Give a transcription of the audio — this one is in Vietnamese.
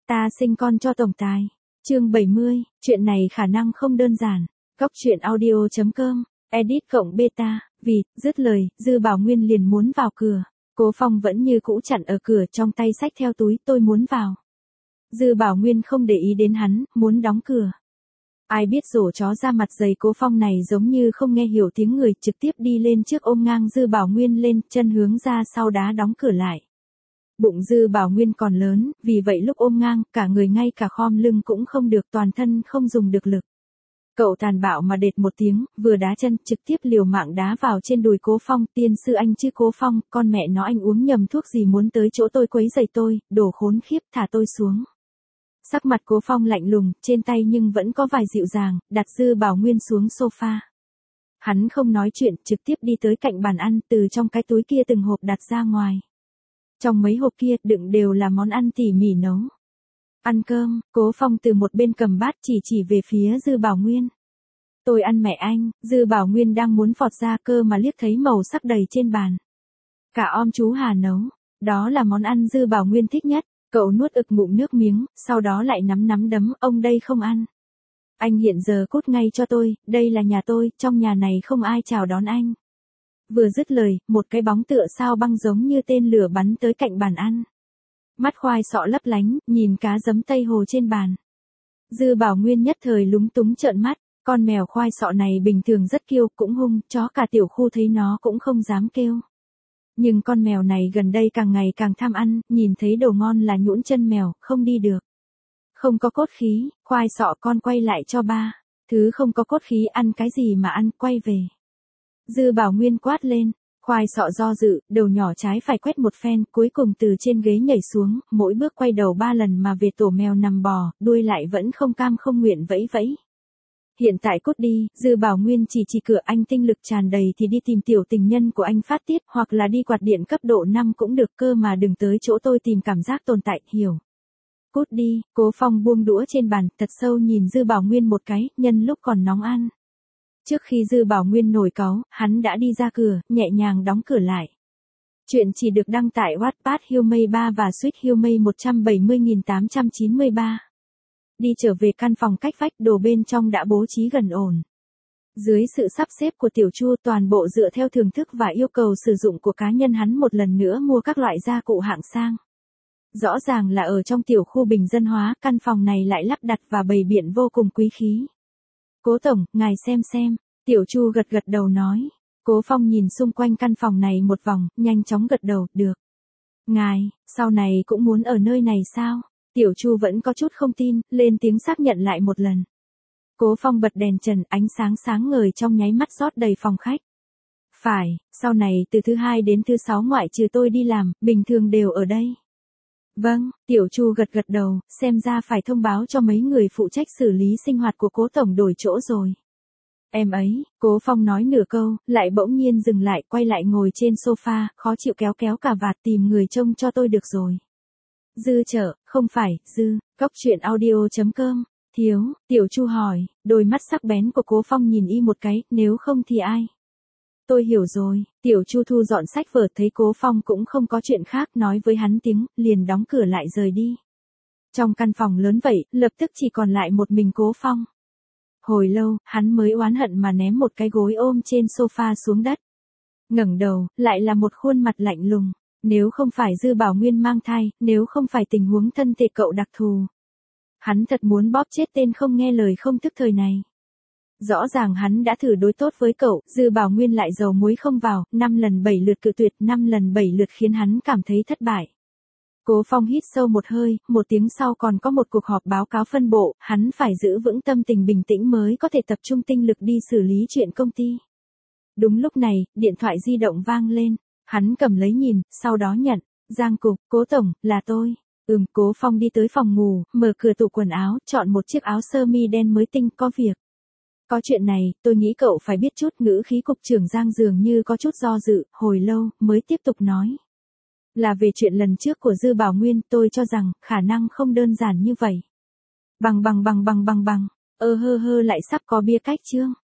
Ta sinh con cho tổng tài. Chương 70, chuyện này khả năng không đơn giản. Góc truyện audio.com, edit cộng beta, vì, dứt lời, Dư Bảo Nguyên liền muốn vào cửa. Cố Phong vẫn như cũ chặn ở cửa trong tay xách theo túi, tôi muốn vào. Dư Bảo Nguyên không để ý đến hắn, muốn đóng cửa. Ai biết rổ chó ra mặt dày Cố Phong này giống như không nghe hiểu tiếng người, trực tiếp đi lên trước ôm ngang Dư Bảo Nguyên lên, chân hướng ra sau đá đóng cửa lại. Bụng Dư Bảo Nguyên còn lớn, vì vậy lúc ôm ngang, cả người ngay cả khom lưng cũng không được, toàn thân không dùng được lực. Cậu tàn bạo mà đệt một tiếng, vừa đá chân, trực tiếp liều mạng đá vào trên đùi Cố Phong. Tiên sư anh chứ Cố Phong, con mẹ nó anh uống nhầm thuốc gì muốn tới chỗ tôi quấy rầy tôi, đồ khốn khiếp, thả tôi xuống. Sắc mặt Cố Phong lạnh lùng, trên tay nhưng vẫn có vài dịu dàng, đặt Dư Bảo Nguyên xuống sofa. Hắn không nói chuyện, trực tiếp đi tới cạnh bàn ăn, từ trong cái túi kia từng hộp đặt ra ngoài. Trong mấy hộp kia đựng đều là món ăn tỉ mỉ nấu. Ăn cơm, Cố Phong từ một bên cầm bát chỉ về phía Dư Bảo Nguyên. Tôi ăn mẹ anh, Dư Bảo Nguyên đang muốn phọt ra cơ mà liếc thấy màu sắc đầy trên bàn. Cả om chú Hà nấu, đó là món ăn Dư Bảo Nguyên thích nhất. Cậu nuốt ực ngụm nước miếng, sau đó lại nắm đấm, ông đây không ăn. Anh hiện giờ cút ngay cho tôi, đây là nhà tôi, trong nhà này không ai chào đón anh. Vừa dứt lời, một cái bóng tựa sao băng giống như tên lửa bắn tới cạnh bàn ăn. Mắt khoai sọ lấp lánh, nhìn cá giấm Tây Hồ trên bàn. Dư Bảo Nguyên nhất thời lúng túng trợn mắt, con mèo khoai sọ này bình thường rất kiêu, cũng hung, chó cả tiểu khu thấy nó cũng không dám kêu. Nhưng con mèo này gần đây càng ngày càng tham ăn, nhìn thấy đồ ngon là nhũn chân mèo, không đi được. Không có cốt khí, khoai sọ con quay lại cho ba. Thứ không có cốt khí ăn cái gì mà ăn, quay về. Dư Bảo Nguyên quát lên, khoai sọ do dự, đầu nhỏ trái phải quét một phen, cuối cùng từ trên ghế nhảy xuống, mỗi bước quay đầu 3 lần mà về tổ mèo nằm bò, đuôi lại vẫn không cam không nguyện vẫy vẫy. Hiện tại cút đi, Dư Bảo Nguyên chỉ cửa, anh tinh lực tràn đầy thì đi tìm tiểu tình nhân của anh phát tiết, hoặc là đi quạt điện cấp độ 5 cũng được, cơ mà đừng tới chỗ tôi tìm cảm giác tồn tại, hiểu. Cút đi, Cố Phong buông đũa trên bàn, thật sâu nhìn Dư Bảo Nguyên một cái, nhân lúc còn nóng ăn. Trước khi Dư Bảo Nguyên nổi cáu, hắn đã đi ra cửa, nhẹ nhàng đóng cửa lại. Chuyện chỉ được đăng tại Wattpad Humay 3 và Sweet Humay 170.893. Đi trở về căn phòng cách vách, đồ bên trong đã bố trí gần ổn. Dưới sự sắp xếp của Tiểu Chu, toàn bộ dựa theo thưởng thức và yêu cầu sử dụng của cá nhân, hắn một lần nữa mua các loại gia cụ hạng sang. Rõ ràng là ở trong tiểu khu bình dân hóa, căn phòng này lại lắp đặt và bày biện vô cùng quý khí. Cố tổng, ngài xem. Tiểu Chu gật đầu nói. Cố Phong nhìn xung quanh căn phòng này một vòng, nhanh chóng gật đầu, được. Ngài, sau này cũng muốn ở nơi này sao? Tiểu Chu vẫn có chút không tin, lên tiếng xác nhận lại một lần. Cố Phong bật đèn trần, ánh sáng sáng ngời trong nháy mắt rót đầy phòng khách. Phải, sau này từ thứ 2 đến thứ 6 ngoại trừ tôi đi làm, bình thường đều ở đây. Vâng, Tiểu Chu gật đầu, xem ra phải thông báo cho mấy người phụ trách xử lý sinh hoạt của Cố tổng đổi chỗ rồi. Em ấy, Cố Phong nói nửa câu, lại bỗng nhiên dừng lại, quay lại ngồi trên sofa, khó chịu kéo cà vạt, tìm người trông cho tôi được rồi. Dư chợ, không phải, Dư, góc truyện audio.com, thiếu, Tiểu Chu hỏi, đôi mắt sắc bén của Cố Phong nhìn y một cái, nếu không thì ai? Tôi hiểu rồi, Tiểu Chu thu dọn sách vở, thấy Cố Phong cũng không có chuyện khác, nói với hắn tiếng, liền đóng cửa lại rời đi. Trong căn phòng lớn vậy, lập tức chỉ còn lại một mình Cố Phong. Hồi lâu, hắn mới oán hận mà ném một cái gối ôm trên sofa xuống đất. Ngẩng đầu, lại là một khuôn mặt lạnh lùng. Nếu không phải Dư Bảo Nguyên mang thai, nếu không phải tình huống thân thể cậu đặc thù, hắn thật muốn bóp chết tên không nghe lời không thức thời này. Rõ ràng hắn đã thử đối tốt với cậu, Dư Bảo Nguyên lại dầu muối không vào, 5 lần 7 lượt cự tuyệt, 5 lần 7 lượt khiến hắn cảm thấy thất bại. Cố Phong hít sâu một hơi, một tiếng sau còn có một cuộc họp báo cáo phân bộ, hắn phải giữ vững tâm tình bình tĩnh mới có thể tập trung tinh lực đi xử lý chuyện công ty. Đúng lúc này, điện thoại di động vang lên, hắn cầm lấy nhìn, sau đó nhận, Giang Cục, Cố tổng, là tôi. Cố Phong đi tới phòng ngủ, mở cửa tủ quần áo, chọn một chiếc áo sơ mi đen mới tinh, có việc. Có chuyện này, tôi nghĩ cậu phải biết chút, ngữ khí cục trưởng Giang dường như có chút do dự, hồi lâu, mới tiếp tục nói. Là về chuyện lần trước của Dư Bảo Nguyên, tôi cho rằng, khả năng không đơn giản như vậy. Bằng, lại sắp có bia cách chương.